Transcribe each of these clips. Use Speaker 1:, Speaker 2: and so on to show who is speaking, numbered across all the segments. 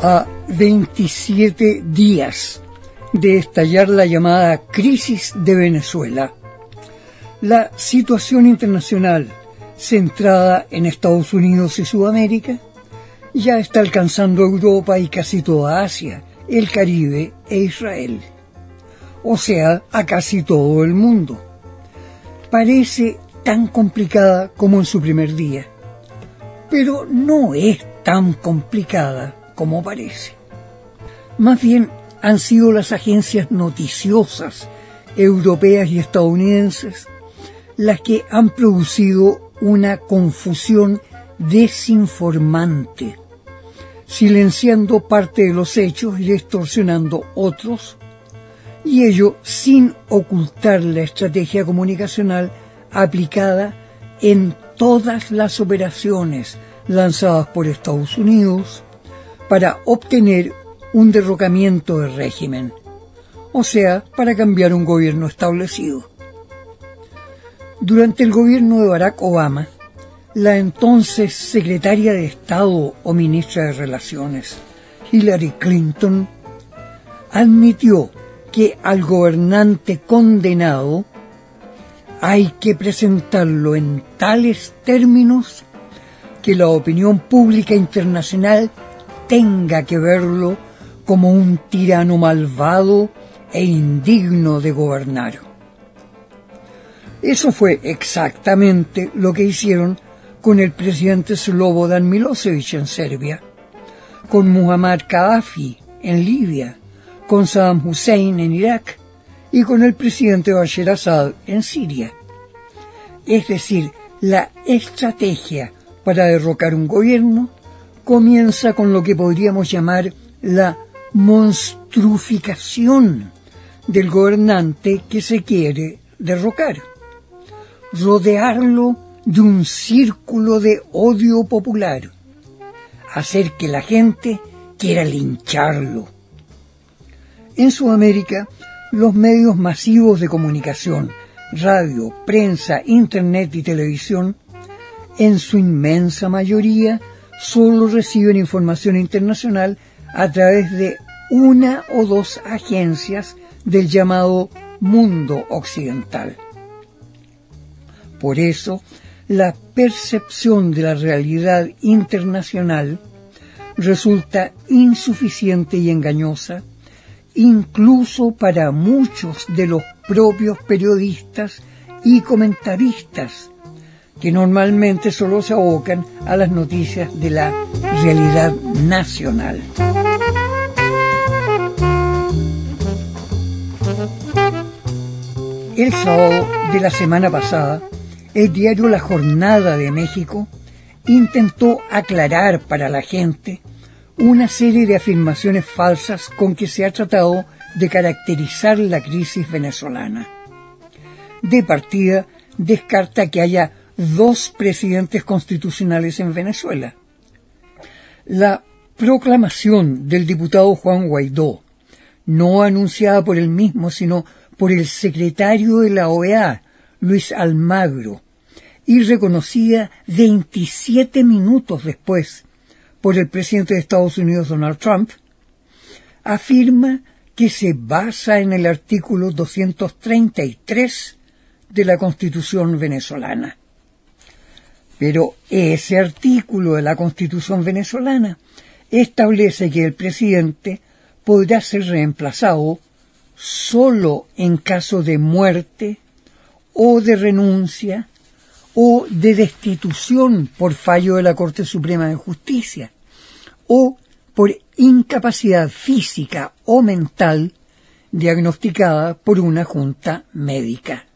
Speaker 1: A 27 días de estallar la llamada crisis de Venezuela, la situación internacional centrada en Estados Unidos y Sudamérica ya está alcanzando Europa y casi toda Asia, el Caribe e Israel, o sea, a casi todo el mundo. Parece tan complicada como en su primer día, pero no es tan complicada como parece. Más bien han sido las agencias noticiosas europeas y estadounidenses las que han producido una confusión desinformante, silenciando parte de los hechos y distorsionando otros, y ello sin ocultar la estrategia comunicacional aplicada en todas las operaciones lanzadas por Estados Unidos para obtener un derrocamiento del régimen, o sea, para cambiar un gobierno establecido. Durante el gobierno de Barack Obama, la entonces secretaria de Estado o ministra de Relaciones, Hillary Clinton, admitió que al gobernante condenado hay que presentarlo en tales términos que la opinión pública internacional tenga que verlo como un tirano malvado e indigno de gobernar. Eso fue exactamente lo que hicieron con el presidente Slobodan Milosevic en Serbia, con Muammar Gaddafi en Libia, con Saddam Hussein en Irak y con el presidente Bashar Assad en Siria. Es decir, la estrategia para derrocar un gobierno comienza con lo que podríamos llamar la monstruificación del gobernante que se quiere derrocar, rodearlo de un círculo de odio popular, hacer que la gente quiera lincharlo. En Sudamérica, los medios masivos de comunicación, radio, prensa, internet y televisión, en su inmensa mayoría, solo reciben información internacional a través de una o dos agencias del llamado mundo occidental. Por eso, la percepción de la realidad internacional resulta insuficiente y engañosa, incluso para muchos de los propios periodistas y comentaristas, que normalmente solo se abocan a las noticias de la realidad nacional. El sábado de la semana pasada, el diario La Jornada de México intentó aclarar para la gente una serie de afirmaciones falsas con que se ha tratado de caracterizar la crisis venezolana. De partida, descarta que haya dos presidentes constitucionales en Venezuela. La proclamación del diputado Juan Guaidó, no anunciada por él mismo, sino por el secretario de la OEA, Luis Almagro, y reconocida 27 minutos después por el presidente de Estados Unidos, Donald Trump, afirma que se basa en el artículo 233 de la Constitución venezolana. Pero ese artículo de la Constitución venezolana establece que el presidente podrá ser reemplazado solo en caso de muerte o de renuncia o de destitución por fallo de la Corte Suprema de Justicia o por incapacidad física o mental diagnosticada por una junta médica.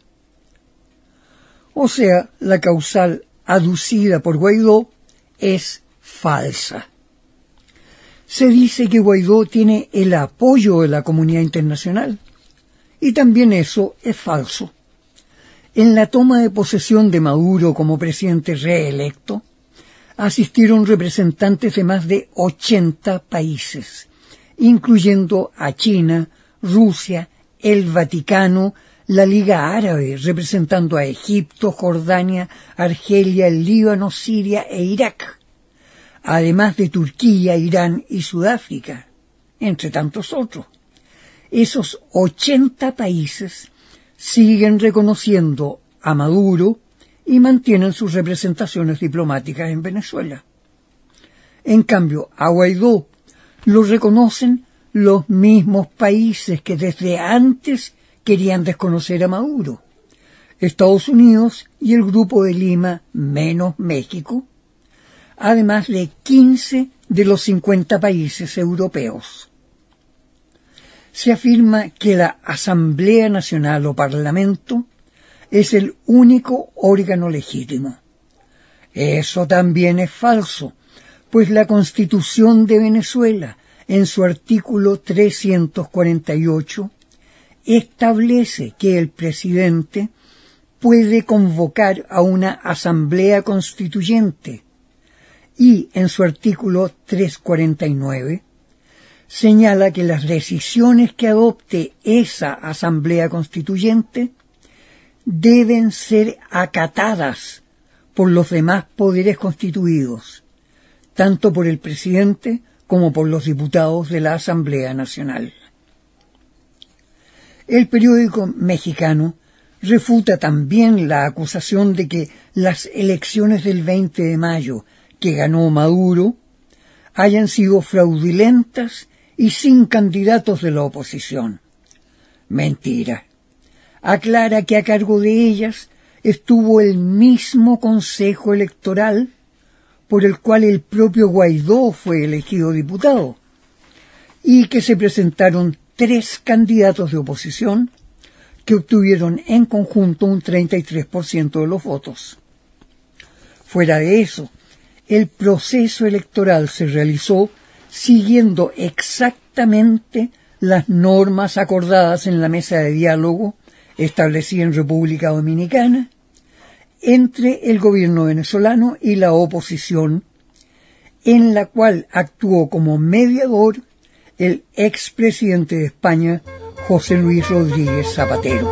Speaker 1: O sea, la causal aducida por Guaidó es falsa. Se dice que Guaidó tiene el apoyo de la comunidad internacional, y también eso es falso. En la toma de posesión de Maduro como presidente reelecto, asistieron representantes de más de 80 países, incluyendo a China, Rusia, el Vaticano, la Liga Árabe, representando a Egipto, Jordania, Argelia, el Líbano, Siria e Irak, además de Turquía, Irán y Sudáfrica, entre tantos otros. Esos 80 países siguen reconociendo a Maduro y mantienen sus representaciones diplomáticas en Venezuela. En cambio, a Guaidó lo reconocen los mismos países que desde antes querían desconocer a Maduro: Estados Unidos y el Grupo de Lima menos México, además de 15 de los 50 países europeos. Se afirma que la Asamblea Nacional o Parlamento es el único órgano legítimo. Eso también es falso, pues la Constitución de Venezuela, en su artículo 348, establece que el presidente puede convocar a una asamblea constituyente y, en su artículo 349, señala que las decisiones que adopte esa asamblea constituyente deben ser acatadas por los demás poderes constituidos, tanto por el presidente como por los diputados de la Asamblea Nacional. El periódico mexicano refuta también la acusación de que las elecciones del 20 de mayo que ganó Maduro hayan sido fraudulentas y sin candidatos de la oposición. Mentira. Aclara que a cargo de ellas estuvo el mismo Consejo Electoral por el cual el propio Guaidó fue elegido diputado, y que se presentaron 3 candidatos de oposición que obtuvieron en conjunto un 33% de los votos. Fuera de eso, el proceso electoral se realizó siguiendo exactamente las normas acordadas en la mesa de diálogo establecida en República Dominicana entre el gobierno venezolano y la oposición, en la cual actuó como mediador el expresidente de España, José Luis Rodríguez Zapatero.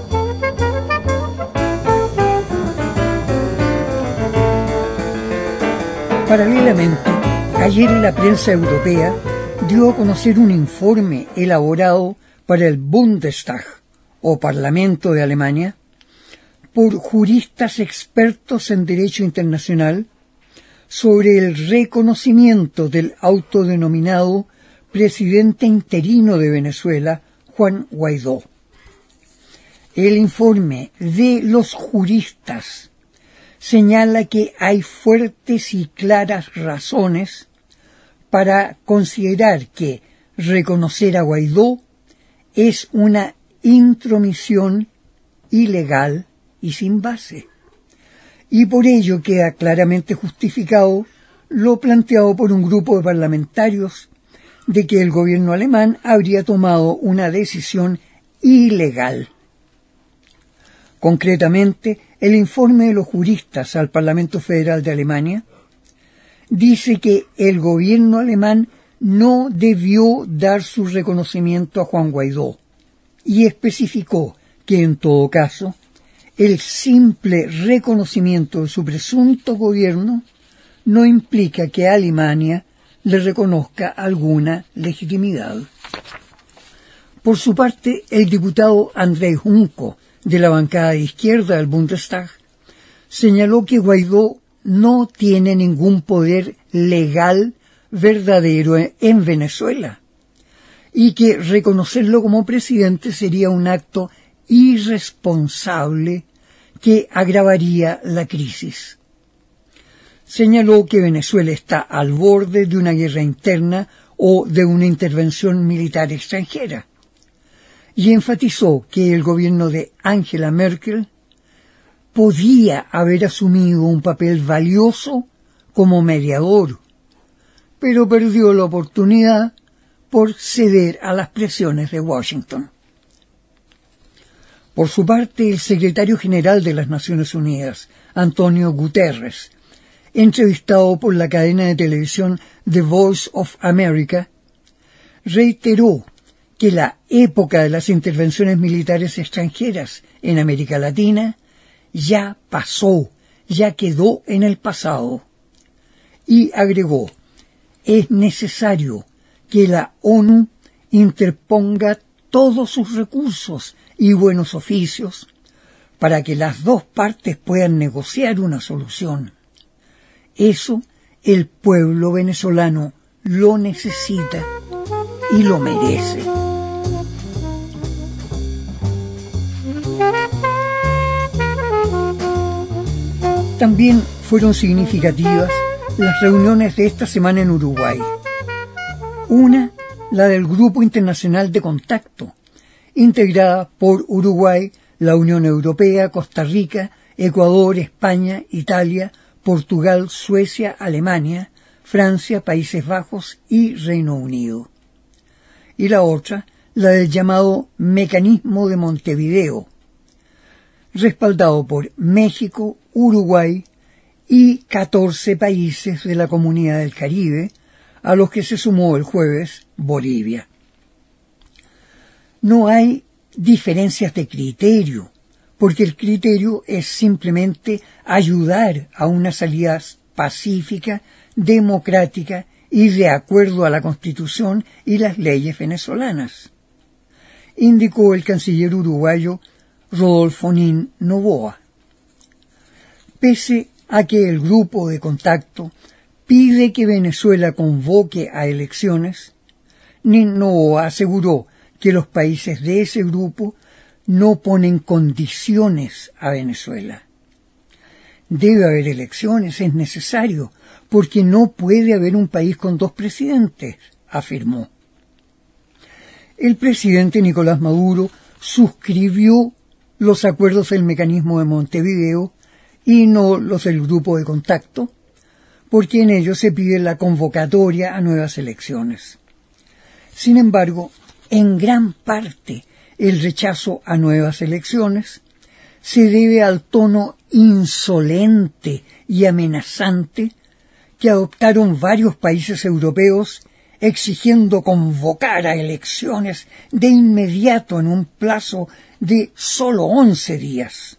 Speaker 1: Paralelamente, ayer la prensa europea dio a conocer un informe elaborado para el Bundestag, o Parlamento de Alemania, por juristas expertos en derecho internacional sobre el reconocimiento del autodenominado presidente interino de Venezuela, Juan Guaidó. El informe de los juristas señala que hay fuertes y claras razones para considerar que reconocer a Guaidó es una intromisión ilegal y sin base, y por ello queda claramente justificado lo planteado por un grupo de parlamentarios de que el gobierno alemán habría tomado una decisión ilegal. Concretamente, el informe de los juristas al Parlamento Federal de Alemania dice que el gobierno alemán no debió dar su reconocimiento a Juan Guaidó, y especificó que, en todo caso, el simple reconocimiento de su presunto gobierno no implica que a Alemania le reconozca alguna legitimidad. Por su parte, el diputado Andrei Junco, de la bancada de izquierda del Bundestag, señaló que Guaidó no tiene ningún poder legal verdadero en Venezuela y que reconocerlo como presidente sería un acto irresponsable que agravaría la crisis. Señaló que Venezuela está al borde de una guerra interna o de una intervención militar extranjera, y enfatizó que el gobierno de Angela Merkel podía haber asumido un papel valioso como mediador, pero perdió la oportunidad por ceder a las presiones de Washington. Por su parte, el secretario general de las Naciones Unidas, Antonio Guterres, entrevistado por la cadena de televisión The Voice of America, reiteró que la época de las intervenciones militares extranjeras en América Latina ya pasó, ya quedó en el pasado. y agregó: es necesario que la ONU interponga todos sus recursos y buenos oficios para que las dos partes puedan negociar una solución. Eso el pueblo venezolano lo necesita y lo merece. También fueron significativas las reuniones de esta semana en Uruguay. Una, la del Grupo Internacional de Contacto, integrada por Uruguay, la Unión Europea, Costa Rica, Ecuador, España, Italia, Portugal, Suecia, Alemania, Francia, Países Bajos y Reino Unido. Y la otra, la del llamado Mecanismo de Montevideo, respaldado por México, Uruguay y 14 países de la Comunidad del Caribe, a los que se sumó el jueves Bolivia. No hay diferencias de criterio, porque el criterio es simplemente ayudar a una salida pacífica, democrática y de acuerdo a la Constitución y las leyes venezolanas, indicó el canciller uruguayo Rodolfo Nin Noboa. Pese a que el grupo de contacto pide que Venezuela convoque a elecciones, Nin Noboa aseguró que los países de ese grupo no ponen condiciones a Venezuela. Debe haber elecciones, es necesario, porque no puede haber un país con dos presidentes, afirmó. El presidente Nicolás Maduro suscribió los acuerdos del Mecanismo de Montevideo y no los del Grupo de Contacto, porque en ellos se pide la convocatoria a nuevas elecciones. Sin embargo, en gran parte el rechazo a nuevas elecciones se debe al tono insolente y amenazante que adoptaron varios países europeos exigiendo convocar a elecciones de inmediato en un plazo de solo 11 días.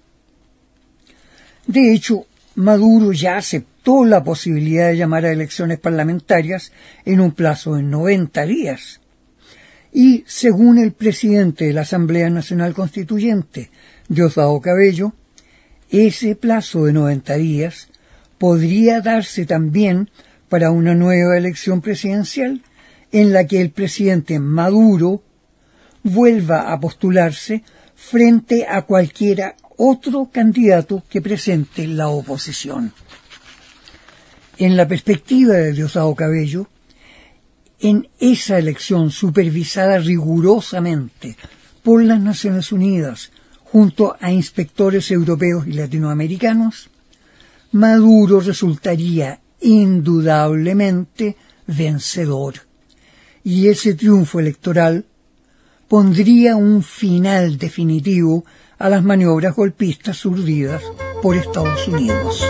Speaker 1: De hecho, Maduro ya aceptó la posibilidad de llamar a elecciones parlamentarias en un plazo de 90 días. Y, según el presidente de la Asamblea Nacional Constituyente, Diosdado Cabello, ese plazo de 90 días podría darse también para una nueva elección presidencial en la que el presidente Maduro vuelva a postularse frente a cualquiera otro candidato que presente la oposición. En la perspectiva de Diosdado Cabello, en esa elección supervisada rigurosamente por las Naciones Unidas junto a inspectores europeos y latinoamericanos, Maduro resultaría indudablemente vencedor, y ese triunfo electoral pondría un final definitivo a las maniobras golpistas urdidas por Estados Unidos.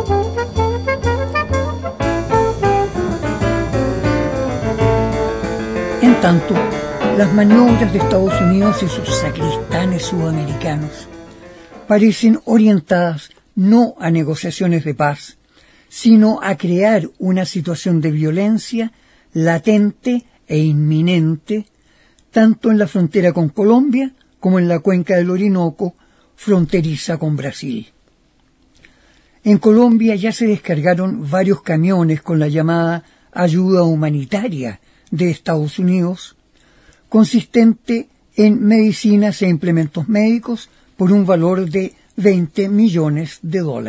Speaker 1: En tanto, las maniobras de Estados Unidos y sus sacristanes sudamericanos parecen orientadas no a negociaciones de paz, sino a crear una situación de violencia latente e inminente, tanto en la frontera con Colombia como en la cuenca del Orinoco, fronteriza con Brasil. En Colombia ya se descargaron varios camiones con la llamada ayuda humanitaria de Estados Unidos, consistente en medicinas e implementos médicos por un valor de $20 millones.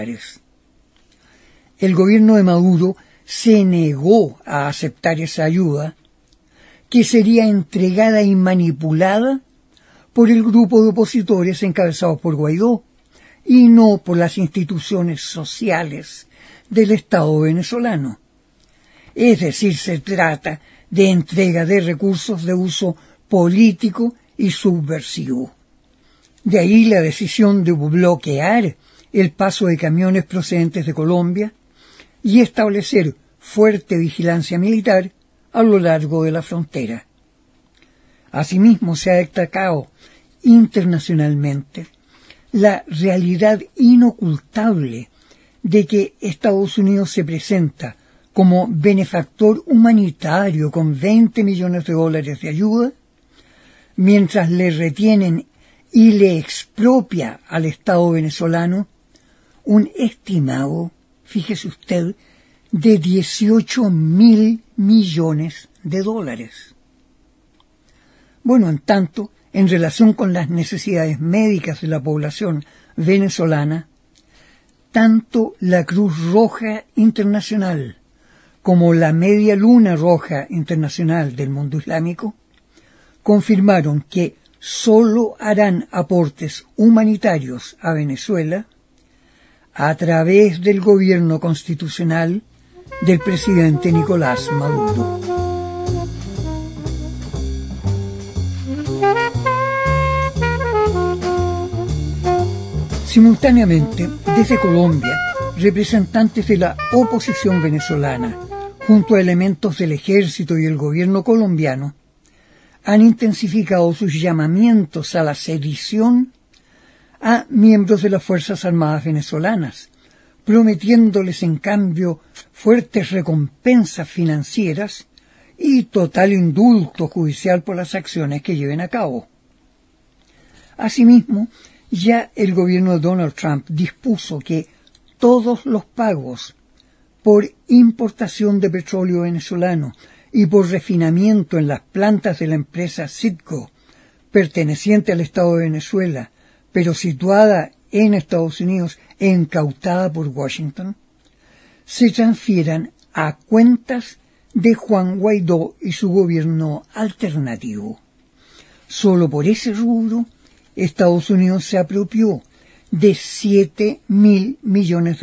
Speaker 1: El gobierno de Maduro se negó a aceptar esa ayuda, que sería entregada y manipulada por el grupo de opositores encabezados por Guaidó y no por las instituciones sociales del Estado venezolano. Es decir, se trata de entrega de recursos de uso político y subversivo. De ahí la decisión de bloquear el paso de camiones procedentes de Colombia y establecer fuerte vigilancia militar a lo largo de la frontera. Asimismo, se ha destacado internacionalmente la realidad inocultable de que Estados Unidos se presenta como benefactor humanitario con $20 millones de ayuda, mientras le retienen y le expropia al Estado venezolano un estimado, fíjese usted, de $18.000 millones. Bueno, en tanto, en relación con las necesidades médicas de la población venezolana, tanto la Cruz Roja Internacional como la Media Luna Roja Internacional del mundo islámico confirmaron que solo harán aportes humanitarios a Venezuela a través del gobierno constitucional del presidente Nicolás Maduro. Simultáneamente, desde Colombia, representantes de la oposición venezolana, junto a elementos del ejército y el gobierno colombiano, han intensificado sus llamamientos a la sedición a miembros de las Fuerzas Armadas venezolanas, prometiéndoles en cambio fuertes recompensas financieras y total indulto judicial por las acciones que lleven a cabo. Asimismo, ya el gobierno de Donald Trump dispuso que todos los pagos por importación de petróleo venezolano y por refinamiento en las plantas de la empresa Citgo, perteneciente al Estado de Venezuela, pero situada en Estados Unidos e incautada por Washington, se transfieran a cuentas de Juan Guaidó y su gobierno alternativo. Solo por ese rubro, Estados Unidos se apropió de $7.000 millones.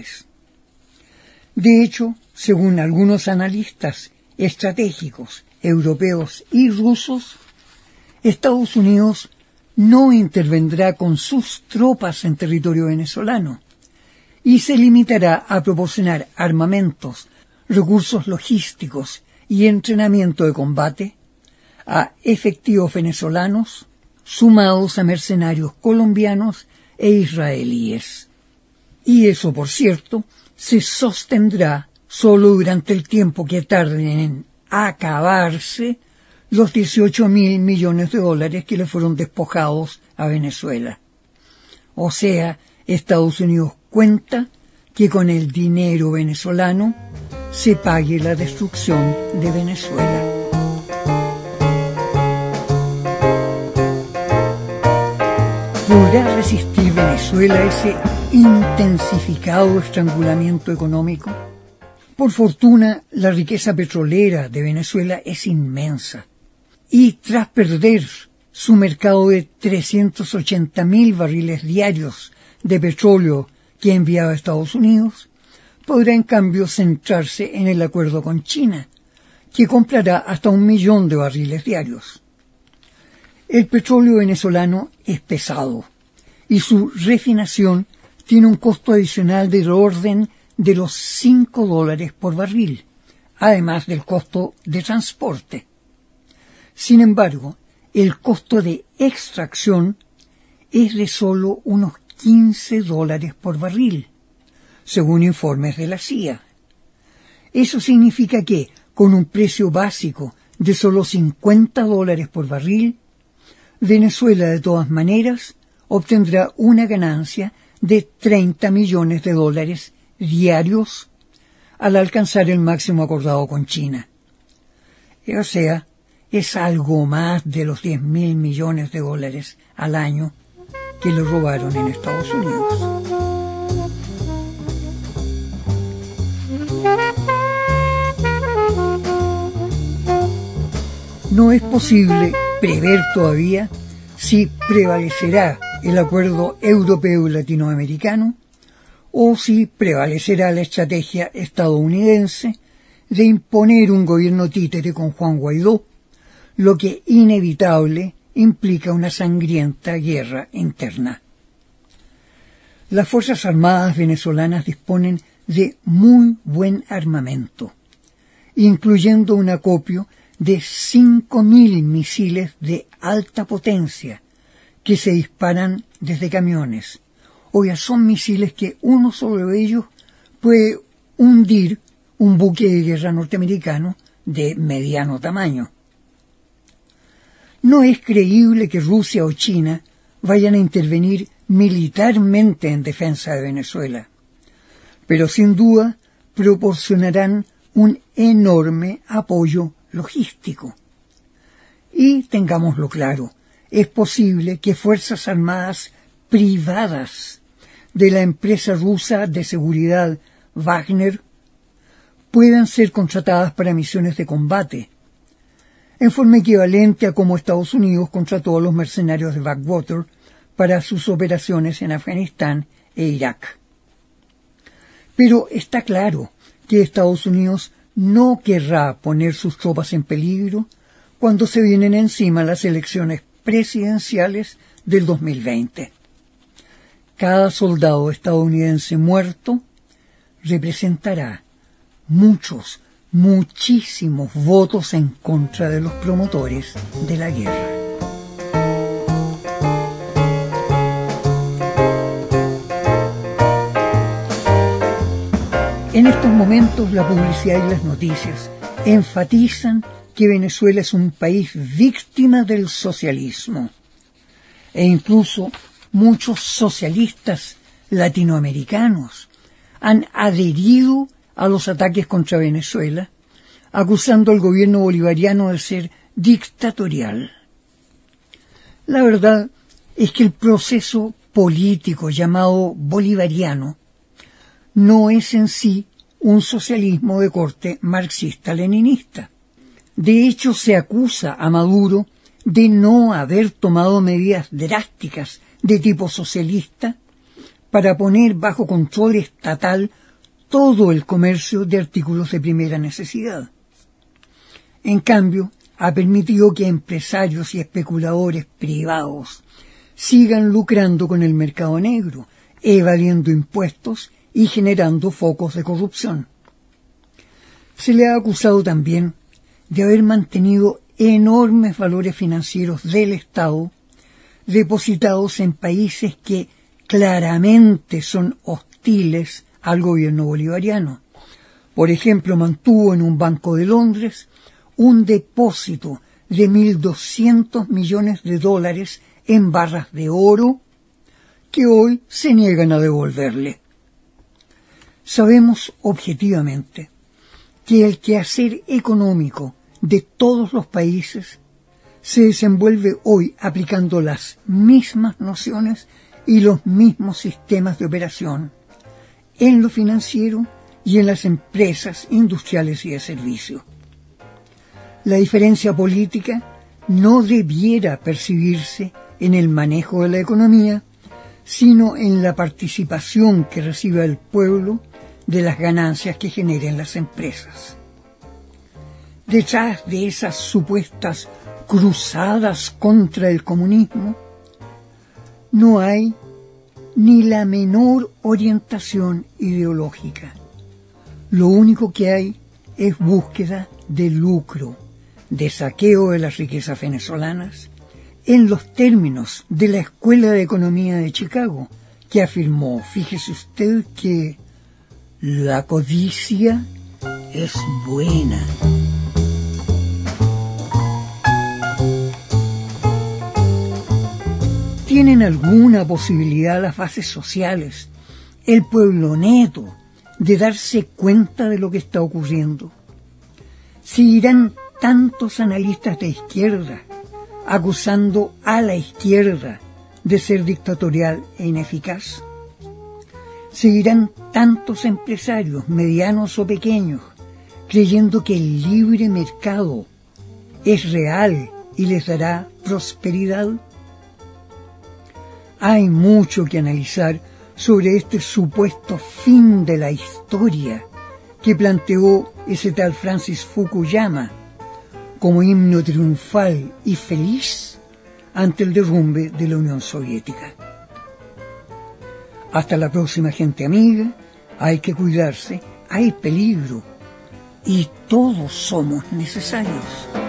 Speaker 1: De hecho, según algunos analistas estratégicos europeos y rusos, Estados Unidos no intervendrá con sus tropas en territorio venezolano y se limitará a proporcionar armamentos, recursos logísticos y entrenamiento de combate a efectivos venezolanos sumados a mercenarios colombianos e israelíes. Y eso, por cierto, se sostendrá solo durante el tiempo que tarden en acabarse los $18.000 millones que le fueron despojados a Venezuela. O sea, Estados Unidos cuenta que con el dinero venezolano se pague la destrucción de Venezuela. ¿Podrá resistir Venezuela ese intensificado estrangulamiento económico? Por fortuna, la riqueza petrolera de Venezuela es inmensa y tras perder su mercado de 380.000 barriles diarios de petróleo que enviaba a Estados Unidos, podrá en cambio centrarse en el acuerdo con China, que comprará hasta 1 millón de barriles diarios. El petróleo venezolano es pesado y su refinación tiene un costo adicional del orden de los $5 por barril, además del costo de transporte. Sin embargo, el costo de extracción es de solo unos $15 por barril, según informes de la CIA. Eso significa que, con un precio básico de solo $50 por barril, Venezuela de todas maneras obtendrá una ganancia de $30 millones diarios al alcanzar el máximo acordado con China. O sea, es algo más de los $10.000 millones al año que le robaron en Estados Unidos. No es posible prever todavía si prevalecerá el acuerdo europeo y latinoamericano o si prevalecerá la estrategia estadounidense de imponer un gobierno títere con Juan Guaidó, lo que inevitable implica una sangrienta guerra interna. Las Fuerzas Armadas venezolanas disponen de muy buen armamento, incluyendo un acopio de 5.000 misiles de alta potencia que se disparan desde camiones. Oiga, son misiles que uno solo de ellos puede hundir un buque de guerra norteamericano de mediano tamaño. No es creíble que Rusia o China vayan a intervenir militarmente en defensa de Venezuela, pero sin duda proporcionarán un enorme apoyo logístico. Y tengámoslo claro, es posible que fuerzas armadas privadas de la empresa rusa de seguridad Wagner puedan ser contratadas para misiones de combate, en forma equivalente a como Estados Unidos contrató a los mercenarios de Blackwater para sus operaciones en Afganistán e Irak. Pero está claro que Estados Unidos no querrá poner sus tropas en peligro cuando se vienen encima las elecciones presidenciales del 2020. Cada soldado estadounidense muerto representará muchísimos votos en contra de los promotores de la guerra. En estos momentos la publicidad y las noticias enfatizan que Venezuela es un país víctima del socialismo, e incluso muchos socialistas latinoamericanos han adherido a los ataques contra Venezuela, acusando al gobierno bolivariano de ser dictatorial. La verdad es que el proceso político llamado bolivariano no es en sí un socialismo de corte marxista-leninista. De hecho, se acusa a Maduro de no haber tomado medidas drásticas de tipo socialista para poner bajo control estatal todo el comercio de artículos de primera necesidad. En cambio, ha permitido que empresarios y especuladores privados sigan lucrando con el mercado negro, evadiendo impuestos y generando focos de corrupción. Se le ha acusado también de haber mantenido enormes valores financieros del Estado depositados en países que claramente son hostiles al gobierno bolivariano. Por ejemplo, mantuvo en un banco de Londres un depósito de $1.200 millones en barras de oro que hoy se niegan a devolverle. Sabemos objetivamente que el quehacer económico de todos los países se desenvuelve hoy aplicando las mismas nociones y los mismos sistemas de operación en lo financiero y en las empresas industriales y de servicio. La diferencia política no debiera percibirse en el manejo de la economía, sino en la participación que reciba el pueblo de las ganancias que generen las empresas. Detrás de esas supuestas cruzadas contra el comunismo, no hay ni la menor orientación ideológica. Lo único que hay es búsqueda de lucro, de saqueo de las riquezas venezolanas, en los términos de la Escuela de Economía de Chicago, que afirmó, fíjese usted, que la codicia es buena. ¿Tienen alguna posibilidad las bases sociales, el pueblo neto, de darse cuenta de lo que está ocurriendo? ¿Seguirán tantos analistas de izquierda acusando a la izquierda de ser dictatorial e ineficaz? ¿Seguirán tantos empresarios, medianos o pequeños, creyendo que el libre mercado es real y les dará prosperidad? Hay mucho que analizar sobre este supuesto fin de la historia que planteó ese tal Francis Fukuyama como himno triunfal y feliz ante el derrumbe de la Unión Soviética. Hasta la próxima, gente amiga. Hay que cuidarse, hay peligro y todos somos necesarios.